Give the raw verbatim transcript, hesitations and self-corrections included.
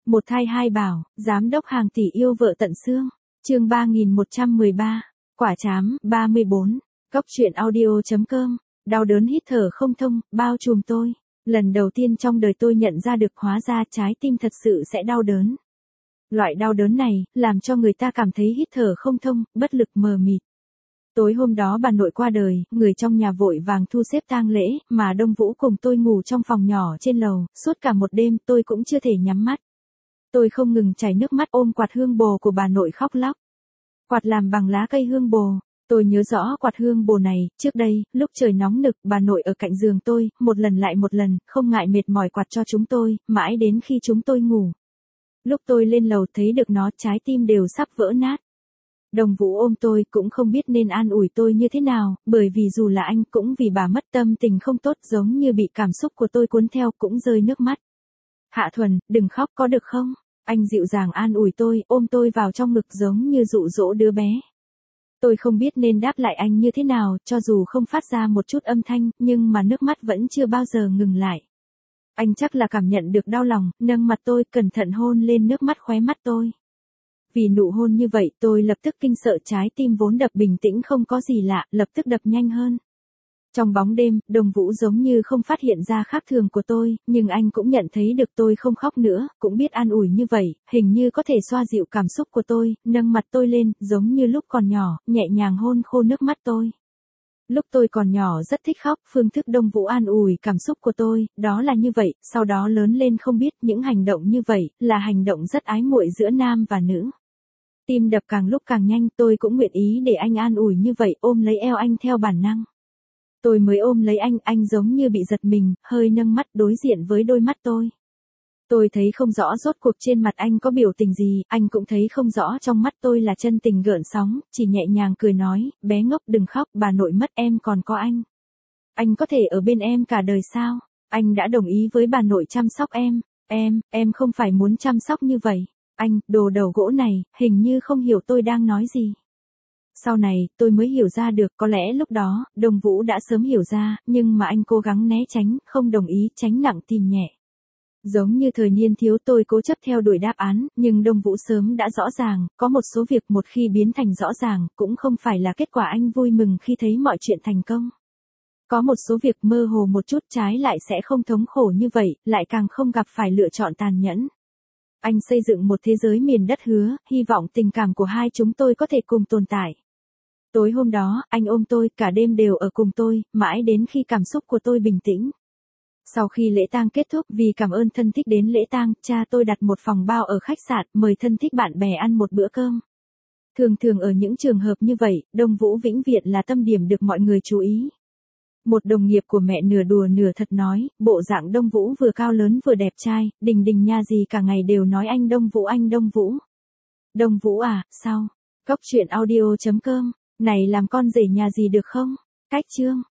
Một thai hai bảo, giám đốc hàng tỷ yêu vợ tận xương. Chương ba nghìn một trăm mười ba. Quả trám, ba mươi bốn. Cốc truyện audio.com. Đau đớn hít thở không thông, bao trùm tôi. Lần đầu tiên trong đời tôi nhận ra được hóa ra trái tim thật sự sẽ đau đớn. Loại đau đớn này, làm cho người ta cảm thấy hít thở không thông, bất lực mờ mịt. Tối hôm đó bà nội qua đời, người trong nhà vội vàng thu xếp tang lễ, mà Đông Vũ cùng tôi ngủ trong phòng nhỏ trên lầu, suốt cả một đêm tôi cũng chưa thể nhắm mắt. Tôi không ngừng chảy nước mắt ôm quạt hương bồ của bà nội khóc lóc. Quạt làm bằng lá cây hương bồ. Tôi nhớ rõ quạt hương bồ này, trước đây, lúc trời nóng nực, bà nội ở cạnh giường tôi, một lần lại một lần, không ngại mệt mỏi quạt cho chúng tôi, mãi đến khi chúng tôi ngủ. Lúc tôi lên lầu thấy được nó, trái tim đều sắp vỡ nát. Đồng Vũ ôm tôi cũng không biết nên an ủi tôi như thế nào, bởi vì dù là anh cũng vì bà mất tâm tình không tốt giống như bị cảm xúc của tôi cuốn theo cũng rơi nước mắt. Hạ Thuần, đừng khóc có được không? Anh dịu dàng an ủi tôi, ôm tôi vào trong ngực giống như dụ dỗ đứa bé. Tôi không biết nên đáp lại anh như thế nào, cho dù không phát ra một chút âm thanh, nhưng mà nước mắt vẫn chưa bao giờ ngừng lại. Anh chắc là cảm nhận được đau lòng, nâng mặt tôi, cẩn thận hôn lên nước mắt khóe mắt tôi. Vì nụ hôn như vậy, tôi lập tức kinh sợ, trái tim vốn đập bình tĩnh không có gì lạ, lập tức đập nhanh hơn. Trong bóng đêm, Đồng Vũ giống như không phát hiện ra khác thường của tôi, nhưng anh cũng nhận thấy được tôi không khóc nữa, cũng biết an ủi như vậy, hình như có thể xoa dịu cảm xúc của tôi, nâng mặt tôi lên, giống như lúc còn nhỏ, nhẹ nhàng hôn khô nước mắt tôi. Lúc tôi còn nhỏ rất thích khóc, phương thức Đông Vũ an ủi cảm xúc của tôi, đó là như vậy, sau đó lớn lên không biết những hành động như vậy, là hành động rất ái muội giữa nam và nữ. Tim đập càng lúc càng nhanh, tôi cũng nguyện ý để anh an ủi như vậy, ôm lấy eo anh theo bản năng. Tôi mới ôm lấy anh, anh giống như bị giật mình, hơi nâng mắt đối diện với đôi mắt tôi. Tôi thấy không rõ rốt cuộc trên mặt anh có biểu tình gì, anh cũng thấy không rõ trong mắt tôi là chân tình gợn sóng, chỉ nhẹ nhàng cười nói, bé ngốc đừng khóc, bà nội mất em còn có anh. Anh có thể ở bên em cả đời sao? Anh đã đồng ý với bà nội chăm sóc em, em, em không phải muốn chăm sóc như vậy. Anh, đồ đầu gỗ này, hình như không hiểu tôi đang nói gì. Sau này, tôi mới hiểu ra được, có lẽ lúc đó, Đồng Vũ đã sớm hiểu ra, nhưng mà anh cố gắng né tránh, không đồng ý, tránh nặng tìm nhẹ. Giống như thời niên thiếu tôi cố chấp theo đuổi đáp án, nhưng Đồng Vũ sớm đã rõ ràng, có một số việc một khi biến thành rõ ràng, cũng không phải là kết quả anh vui mừng khi thấy mọi chuyện thành công. Có một số việc mơ hồ một chút trái lại sẽ không thống khổ như vậy, lại càng không gặp phải lựa chọn tàn nhẫn. Anh xây dựng một thế giới miền đất hứa, hy vọng tình cảm của hai chúng tôi có thể cùng tồn tại. Tối hôm đó, anh ôm tôi, cả đêm đều ở cùng tôi, mãi đến khi cảm xúc của tôi bình tĩnh. Sau khi lễ tang kết thúc, vì cảm ơn thân thích đến lễ tang, cha tôi đặt một phòng bao ở khách sạn, mời thân thích bạn bè ăn một bữa cơm. Thường thường ở những trường hợp như vậy, Đông Vũ vĩnh viễn là tâm điểm được mọi người chú ý. Một đồng nghiệp của mẹ nửa đùa nửa thật nói, bộ dạng Đông Vũ vừa cao lớn vừa đẹp trai, đình đình nha gì cả ngày đều nói anh Đông Vũ anh Đông Vũ. Đông Vũ à, sao? Cốc truyện audio.com. Này làm con rể nhà gì được không? Cách chương.